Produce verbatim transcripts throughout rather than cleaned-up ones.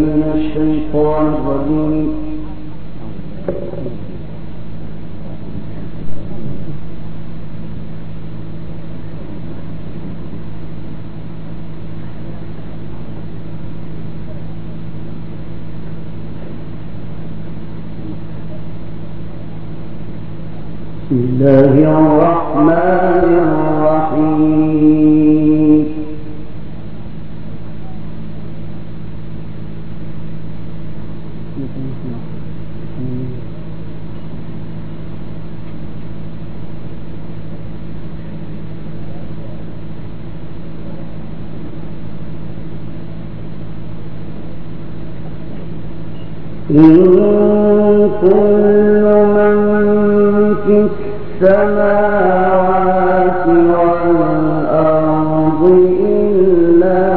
من الشيطان الرجيم. بسم الله الرحمن الرحيم. إن كل من في السماوات والأرض إلا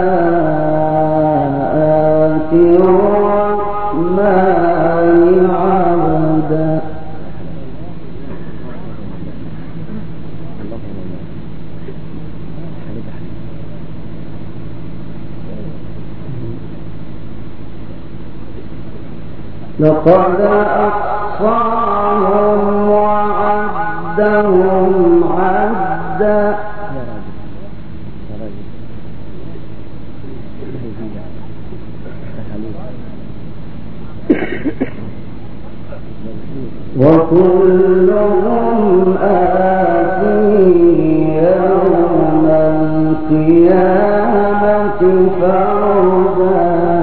آتي الرحمن عبدا. لقد أحصاهم وعدهم عدا. وكلهم آتيه يوم القيامة فردا.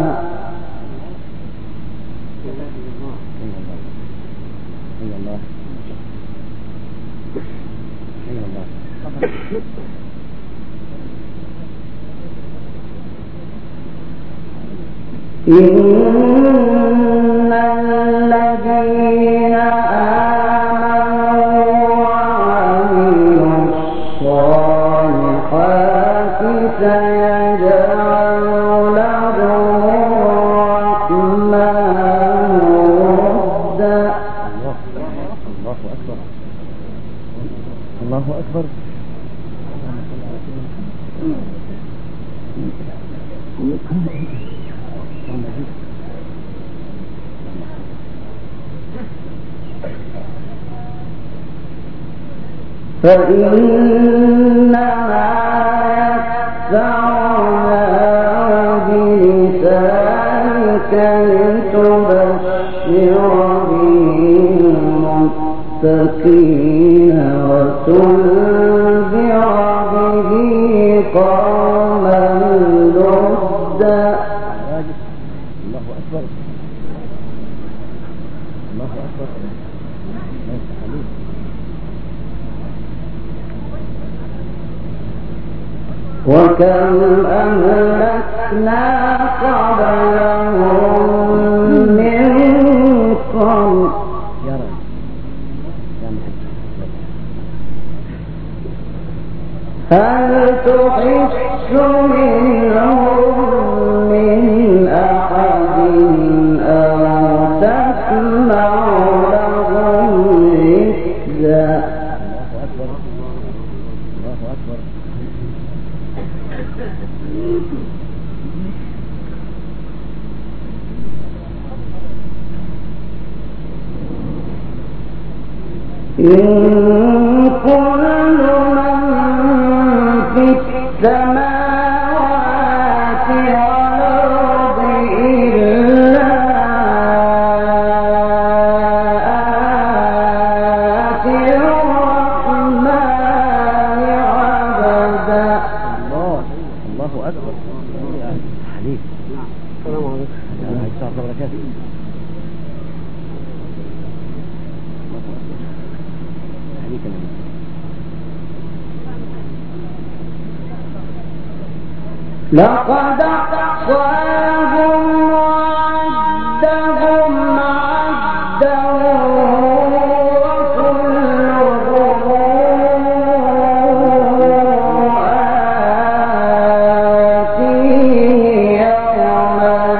إن الذين آمنوا وعملوا الصالحات سيجعل لهم الرحمن ودا. الله أكبر الله أكبر. فإنما يسرناه بلسانك لتبشر به المتقين وتنذر به قوما لدا. الله أكبر الله أكبر. وكم أهلكنا قبلهم من قرن هل تحس منهم من أحد أو تسمع لهم ركزا. إن كل من في السماوات والأرض إلا آتي الرحمن عبدا. الله الله أكبر. حبيب السلام عليكم ورحمة الله وبركاته. لقد أحصاهم وعدهم عدا وكلهم آتيه يوم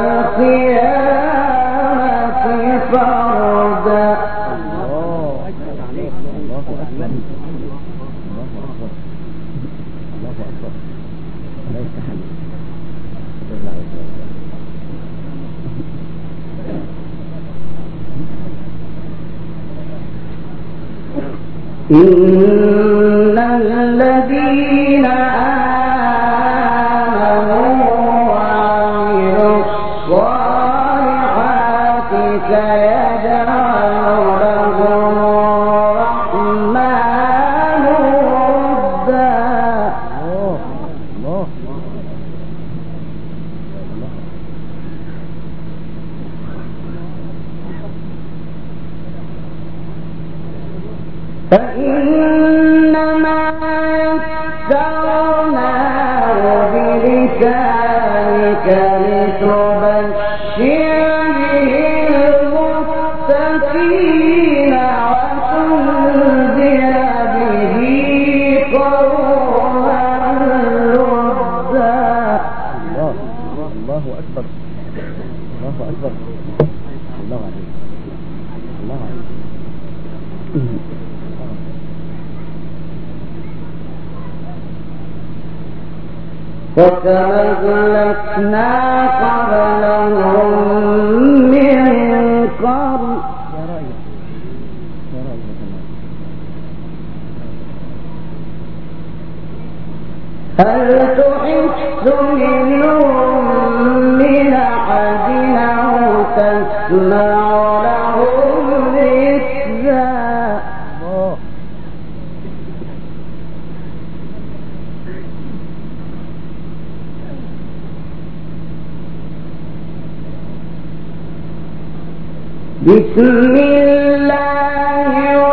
القيامة فردا. الله أكبر الله أكبر الله أكبر الله أكبر. لا يستحل. إن الذين آمنوا وعملوا الصالحات سيجعل لهم الرحمن ودا. الله الله فإنما يسرناه بلسانك لتبشر به المتقين وتنذر به قوما لدا. الله الله أكبر الله أكبر الله عليك الله عليك. وكما أهلكنا قبلهم من قرن يا رأيك يا رأيك هل تحس منهم من أحد أو تسمع لهم ركزا. الله بسم الله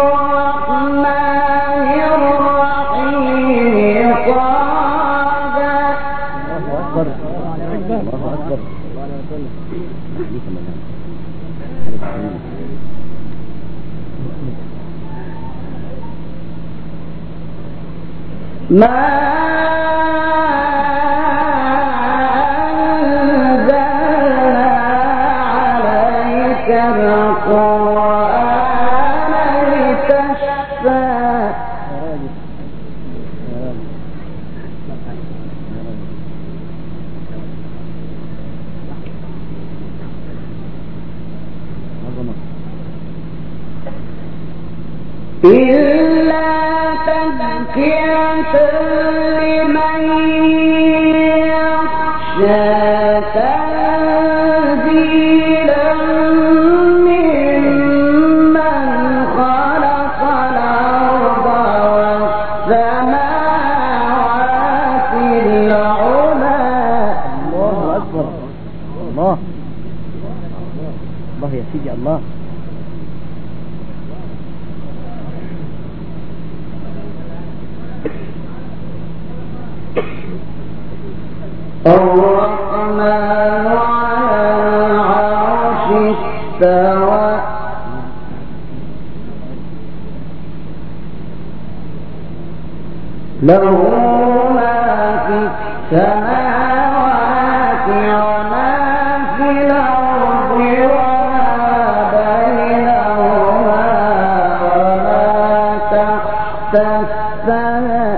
الرحمن الرحيم. قال الله أكبر الله أكبر عليك ملام عليك ملام. ما أنزلنا عليك القرآن لتشقى. يا راجل يا راجل يا راجل عظمة إلا تذكرة لمن يخشى تنزيلا ممن خلق الأرض والسماوات العلى. الله أكبر الله الله يا سيدي الله. الرحمن على العرش استوى. له ما في السماوات وما في الأرض وما بينهما وما تحت السماء.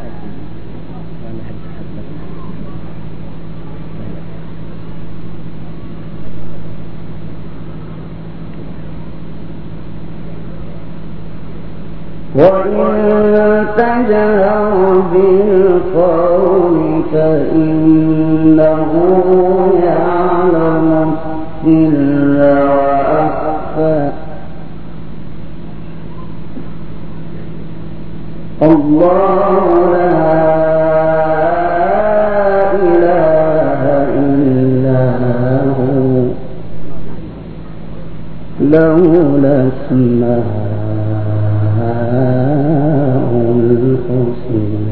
وإن تجهر بالقول فإنه يعلم السر وأخفى. الله لا إله إلا هو له الأسماء الحسنى.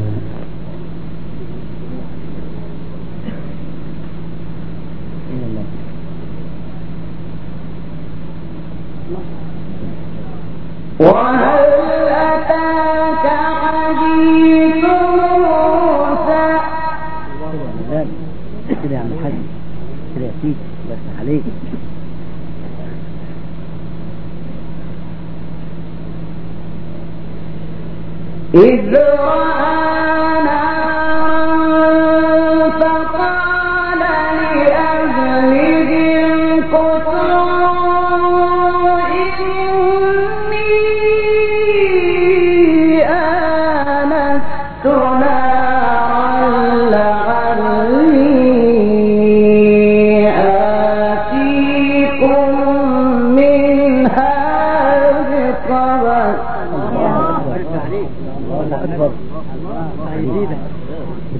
وهل أتاك حديث موسى. كده يا عم الحاج كده يا سيدي بس عليك. إذ رأى نارا فقال لأهلهم كثوا إني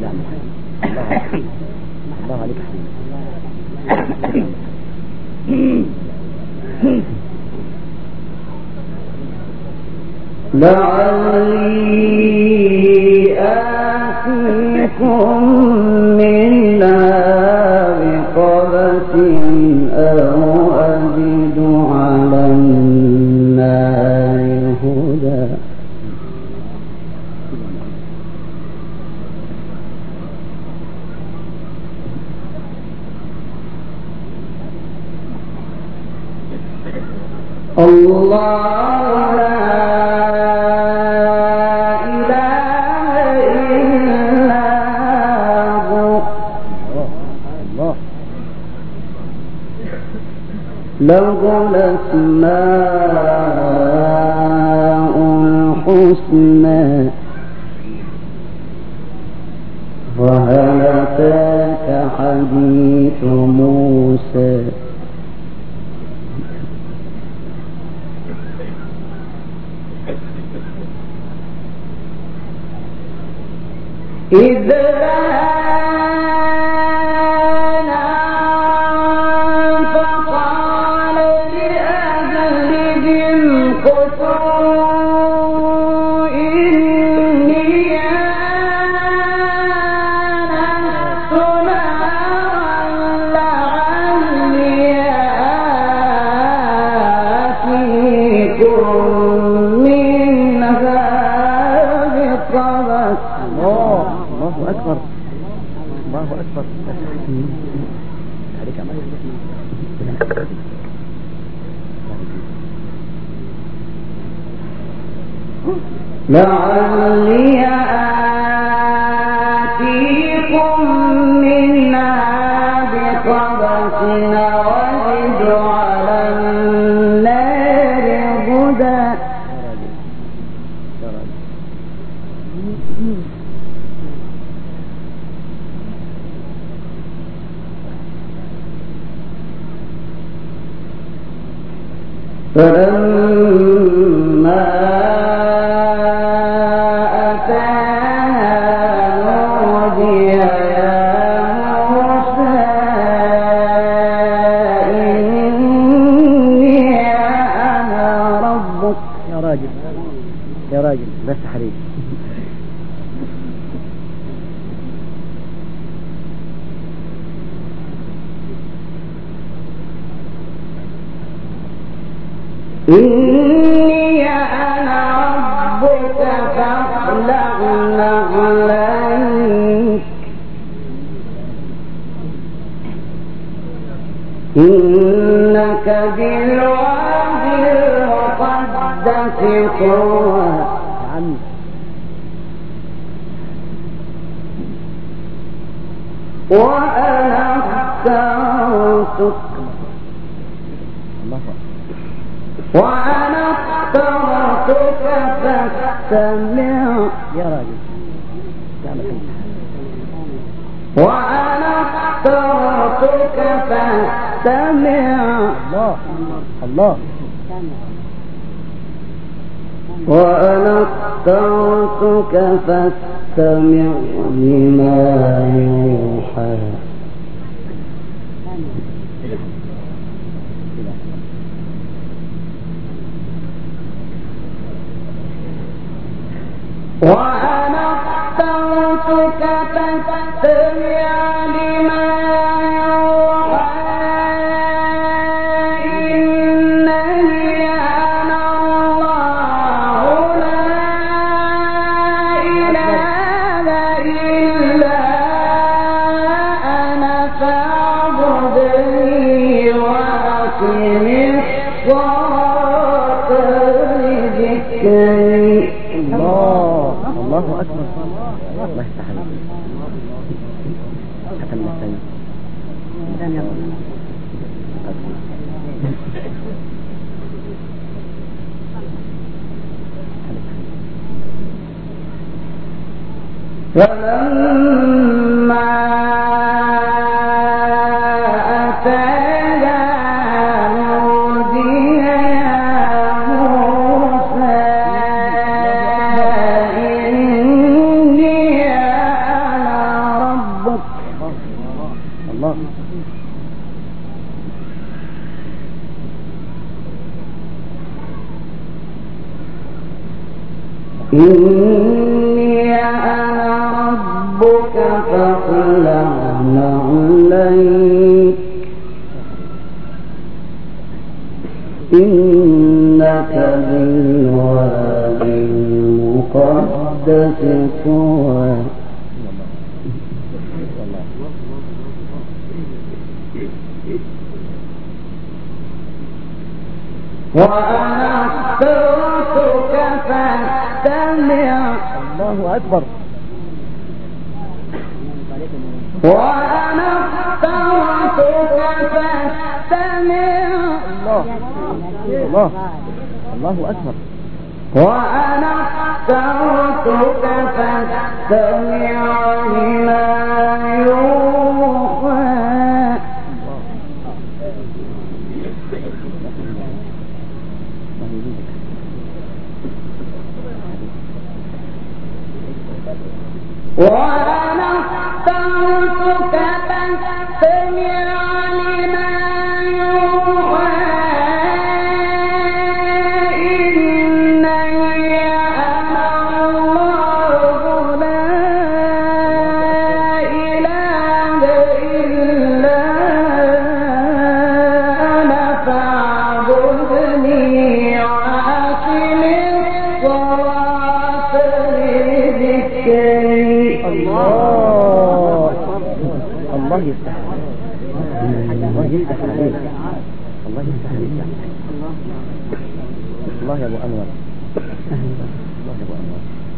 نعم الله عليك حبيبي. لعلي آتيكم منها بقبس أو أجد على النار هدى. الله لا إله إلا هو. الله له الأسماء الحسنى. وهل أتاك حديث موسى إذ رأى فقال لأهلهم كثوا إني آنست نارا لعلي آتيكم منها بقبس. الله أكبر الله أكبر. عليك عمل لعلي آتيكم منها بقبس وأجد على النار هدى. فلما أتاها نودي يا موسى إني أنا ربك. يا راجل يا راجل بس حريق. إني أنا ربك فاخلع نعليك إنك بالوادي المقدس طوى. وأنا اخترتك وأنا اخترتك فاستمع. يا راجل وأنا اخترتك فاستمع. الله الله وأنا اخترتك فاستمع لما يوحى. وأنا اخترتك فاستمع لما يوحى. إنني أنا الله لا إله إلا أنا فاعبدني وأقم الصلاة لذكري. الله الله أكبر. الله يفتح عليك. حتى من الثاني الثاني فلما أتاها نودي يا موسى إني أنا الله. إني أنا ربك فاخلع عليك إنك بالوادي المقدس طوى وأنا اخترتك فاستمع. الله أكبر. وأنا اخترتك فاستمع. الله الله الله أكبر. وأنا اخترتك فاستمع لما يوحى. وأنا اخترتك فاستمع لما يوحى. إنني أنا الله لا إله إلا أنا فاعبدني وأقم الصلاة لذكري. الله الله يفتح الله يفتح عليك. الله يفتح عليك. الله يا أبو أنور. الله يا أبو أنور.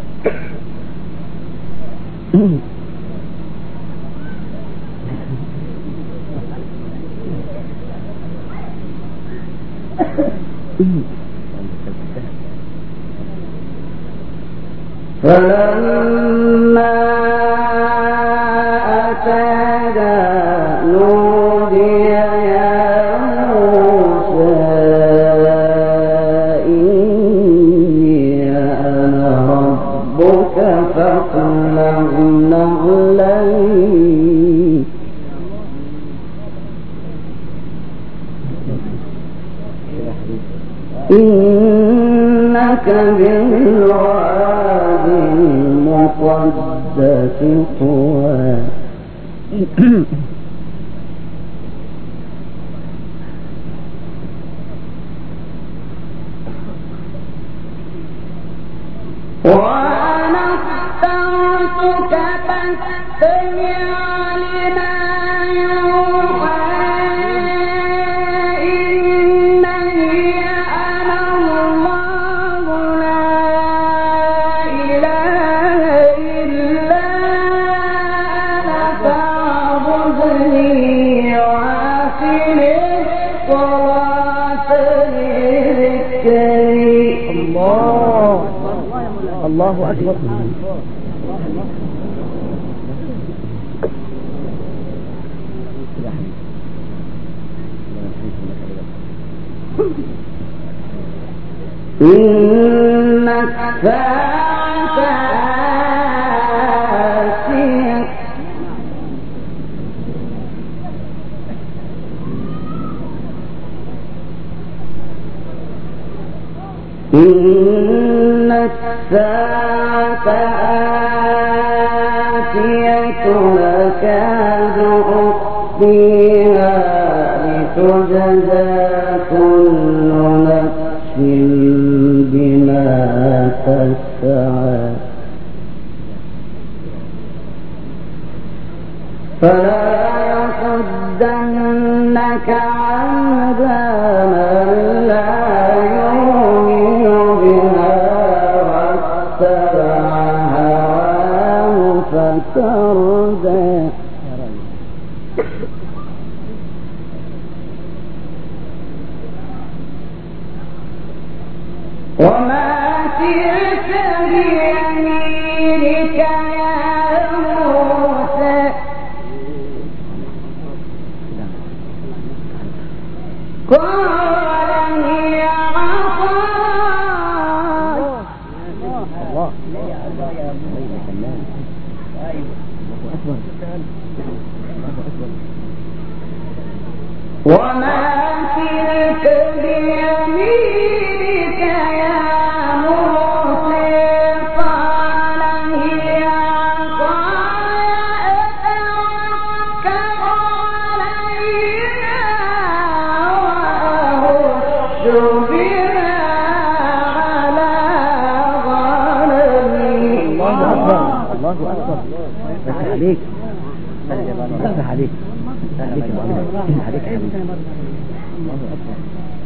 فلما أتاها نودي يا موسى إني أنا ربك فاخلع عليك إنك بالوادي المقدس طوى. وأنا اخترتك فاستمع لما يوحى. إنني أنا الله لا إله إلا أنا فاعبدني وأقم الصلاة لذكري. الله الله أكبر. إن الساعة آتية إن الساعة آتية أكاد أخفيها لتجزى كل نفس بما تسعى. فلا يصدنك عنها من لا يؤمن بها واتبع هواه فتردى. وما تلك بيمينك يا موسى. قال هي عصاي. الله الله أكبر. الله أكبر. وما تلك بيمينك يا موسى قال هي عصاي أتوكل عليها وأهش بها على غنمي. الله أكبر الله أكبر. بس عليك بس عليك عليك يا معلم. عليك يا حبيبي. الله أكبر.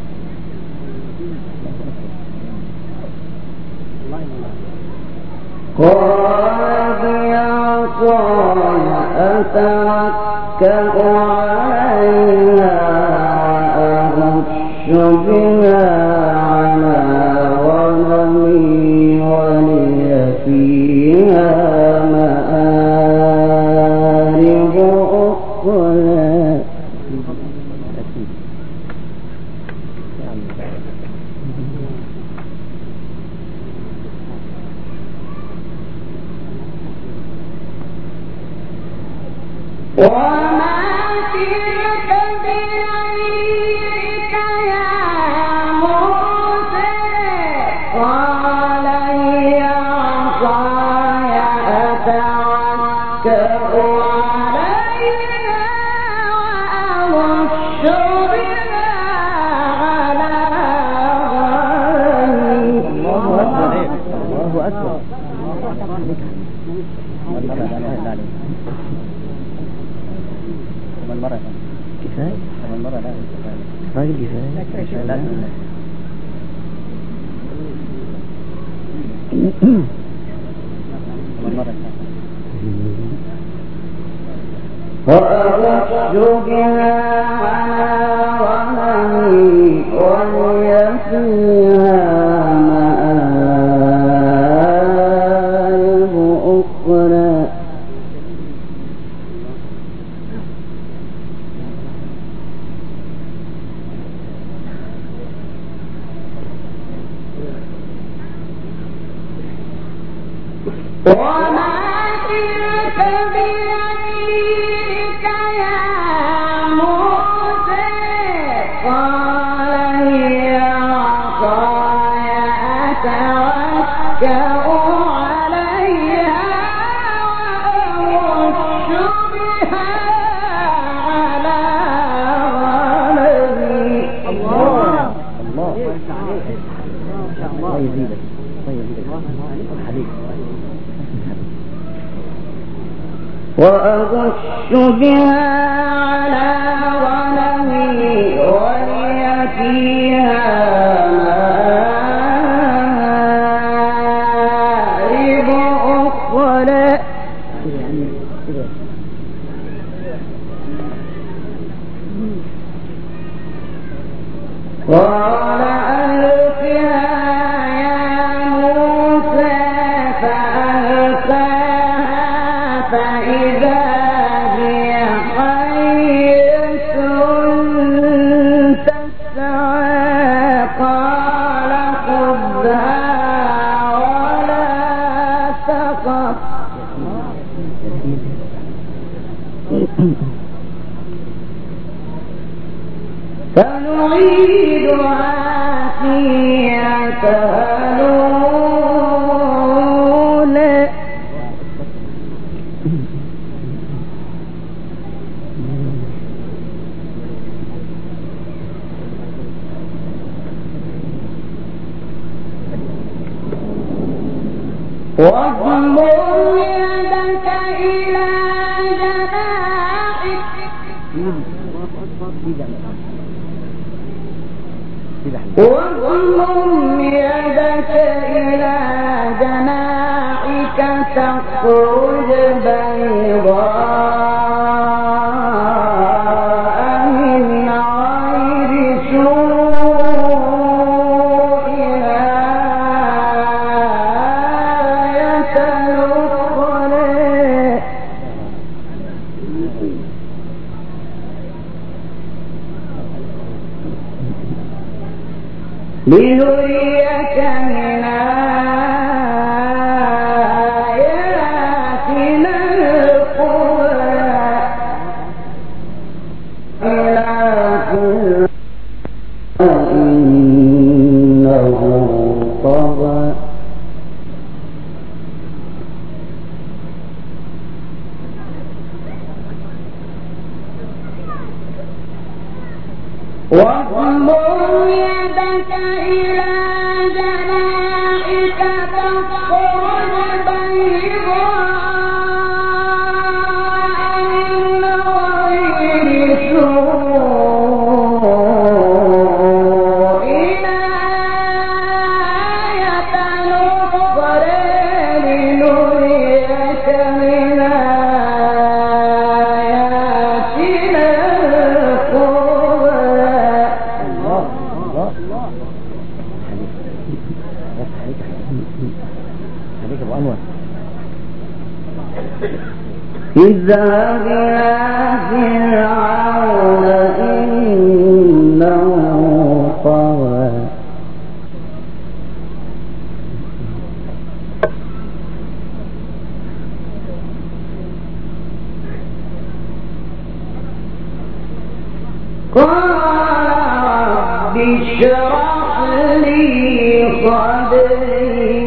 قال يا عصاي أتوكل عليها أهش بها على غنمي ولي فيها مآرب أخرى. وما تلك بيمينك يا موسى قال هي عصاي أتوكل عليها وأهش بها على غنمي. الله أكبر الله أكبر. المرة كفاية المرة لا راجل كفاية لا وأهش بها على غنمي ولي فيها مآرب أخرى. وما تلك بيمينك يا موسى قال هي عصاي أتوكل عليها وأهش بها على غنمي. الله الله الله يزيدك الله يزيدك حبيبي. وأغش بها على غنمي ولي فيها مآرب أخرى. قال ألقها يا موسى فألقاها فإذا هي حية تسعى قال خذها ولا تخف سنعيدها سيرتها الأولى. واضمم يدك إلى جناحك واضمم يدك إلى جناحك تخرج بيضاء من غير سوء آية أخرى. لنريك من آياتنا الكبرى. إلى واضمم يدك إلى جناحك تخرج بيضاء من غير سوء آية أخرى لنريك من آياتنا الكبرى. الله الله عليك ابو انور. اذهب إلى فرعون إنه طغى قال رب اشرح لي صدري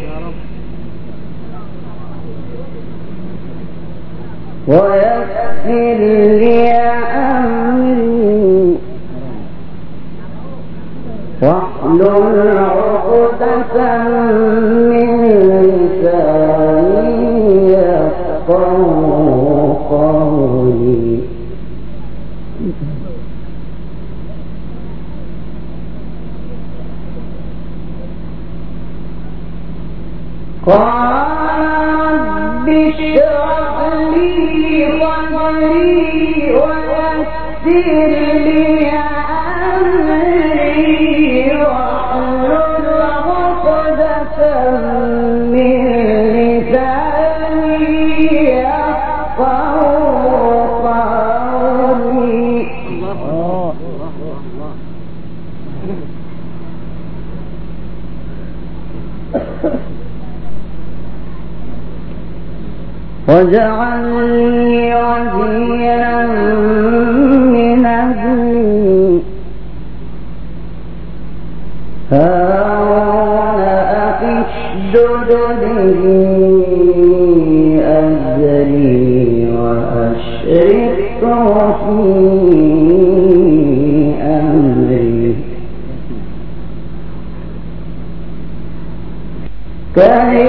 ويسر لي أمري واحلل عقدة من لساني يفقهوا قولي. قال رب اشرح لي صدري ويسر لي أمري واحلل عقدة من لساني يفقهوا قولي. واجعل لي وزيرا من أهلي هارون أخي اشدد به أزري وأشركه في أمري كي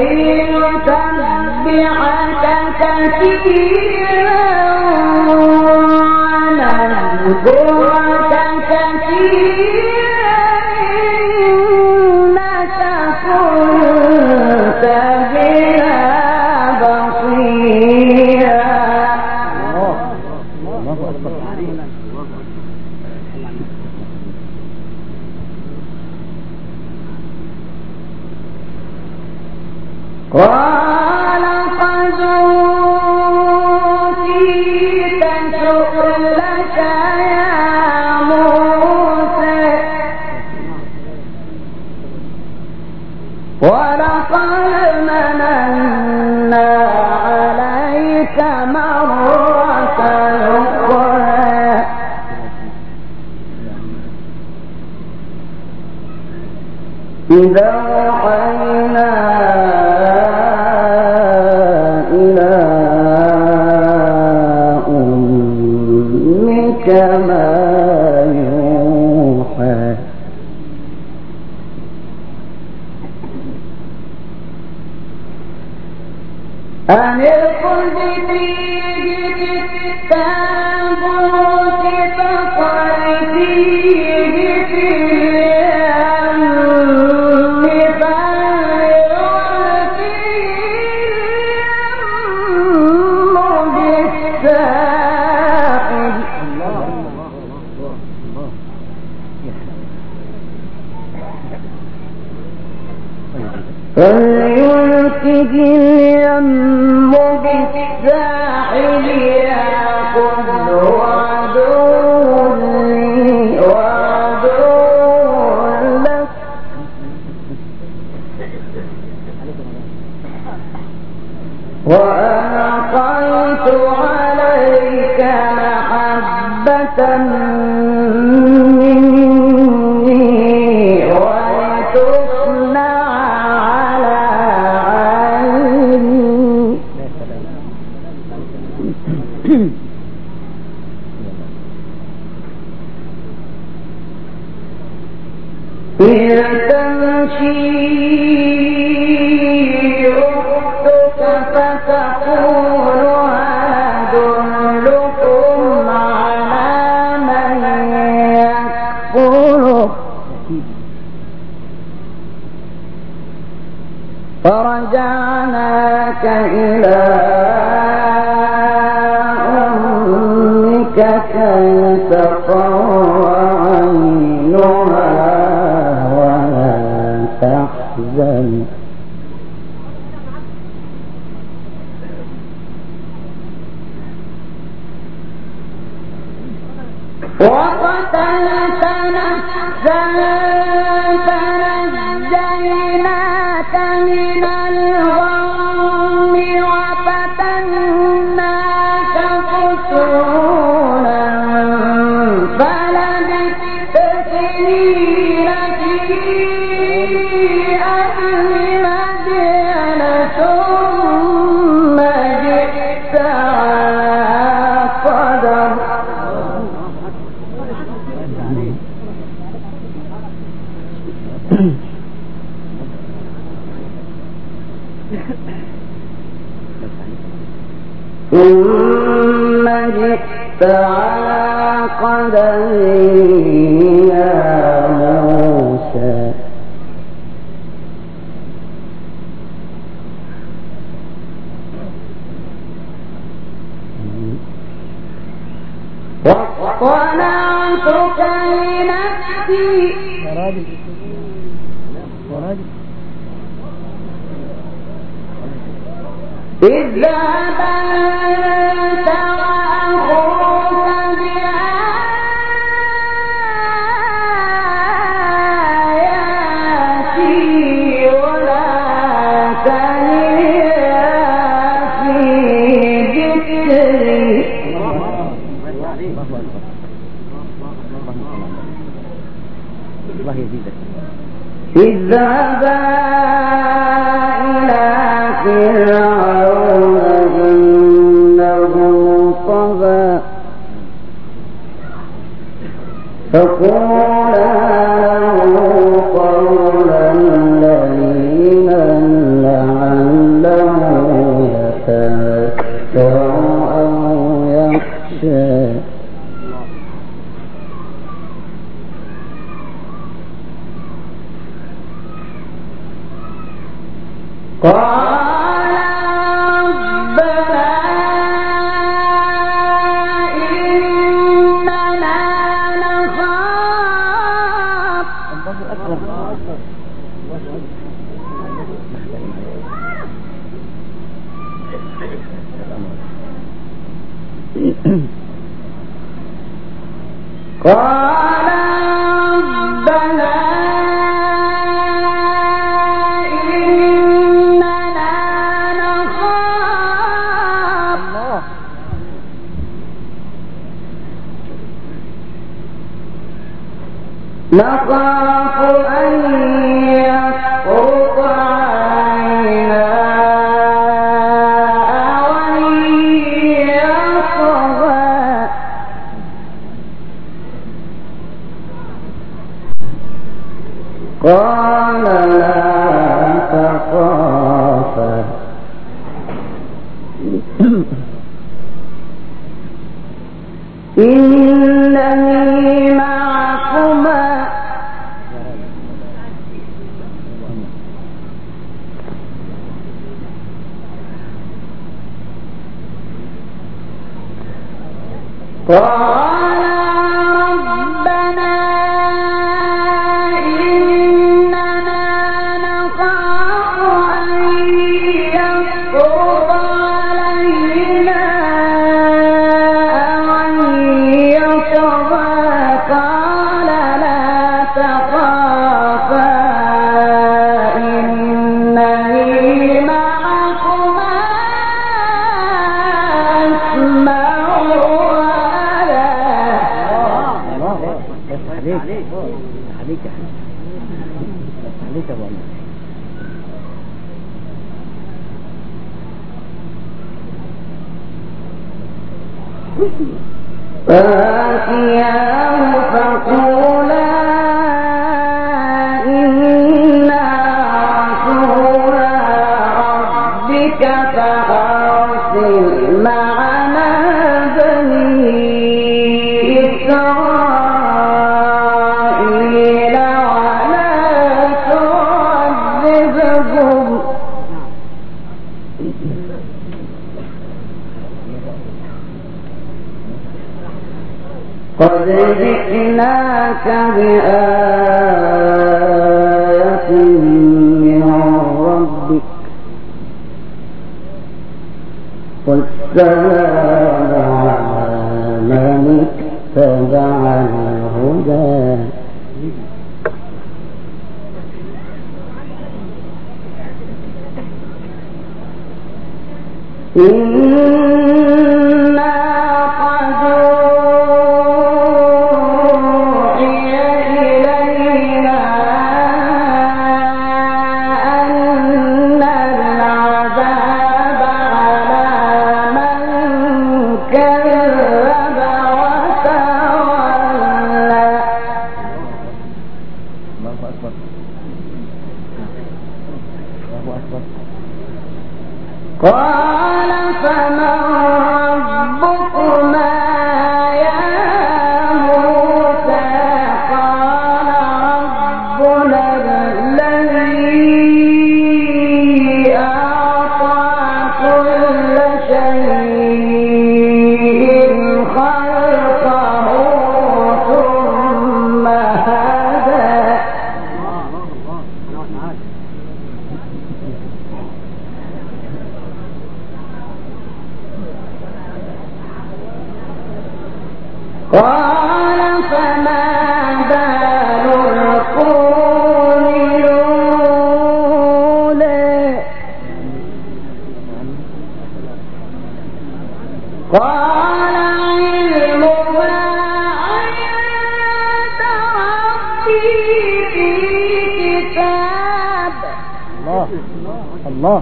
نسبحك كثيرا ونذكرك كثيرا إنك كنت بنا بصيرا. الله أكبر. قال قد أوتيت سؤلك يا موسى ولقد مننا عليك مرة أخرى إذا أوحينا إلى أمك ما يوحى أن اقذفيه في التابوت فاقذفيه في اليم فليلقه بالساحل فليلقه اليم بالساحل يأخذه عدو لي وعدو لك وألقيت عليك محبة مني ولتصنع على عيني إذ تمشي أختك فتقول هل أدلكم على من يكفله فرجعناك إلى أمك كي تقر عينها ولا تحزن وقتلت نفسا فنجيناك من الغم وفتناك فتونا فلبثت سنين في أهل مدين ثم جئت على قدر ثم جئت على قدر يا موسى واصطنعتك لنفسي اذهب أنت وأخوك بآياتي ولا تنيا في ذكري اذهبا إلى فرعون إنه طغى فقولا له قولا لينا لعله يتذكر أو يخشى قال ربنا إننا نخاف قال ربنا نخاف أن يفرط علينا أو يطغى قال لا تخافا إنني معكما قال ربنا إننا نخاف أن يفرط علينا أو يطغى قال لا تخافا إنني معكما أسمع عليك عليك عليك والله فأتياه فقولا قد جئناك بآية من ربك والسلام على من اتبع الهدى إنا قد أوحي إلينا أن العذاب على من كذب وتولى. الله أكبر الله أكبر. قال فمن ربكما يا موسى؟ قال ربنا الذي أعطى كل شيء خلقه ثم هدى. قال فما بال القرون الأولى؟ قال علمها عند ربي في كتاب الله الله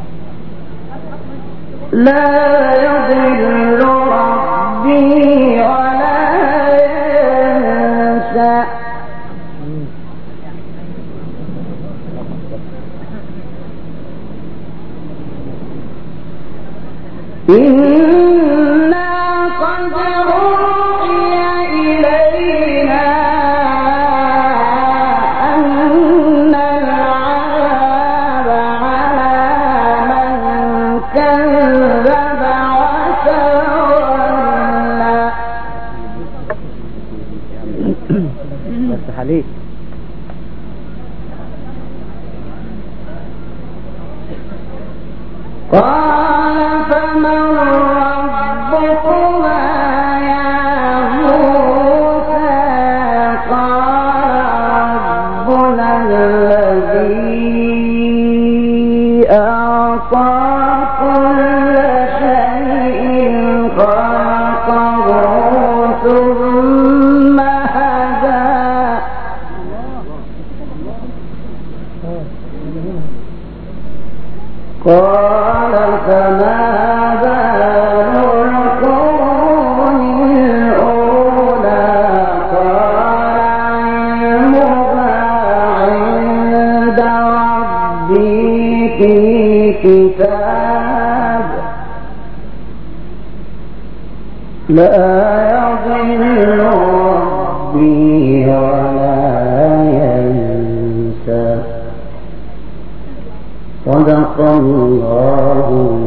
لا يضل ربي ولا ينسى. إنا قد أوحي إلينا أن العذاب على من كذب وتولى. بس عليك. قال فمن ربكما يا موسى؟ قال ربنا الذي أعطى كل شيء خلقه ثم هدى. قال فما بال القرون الأولى؟ قال علمها عند ربي في كتاب لا يضل ربي ولا ينسى. صدق الله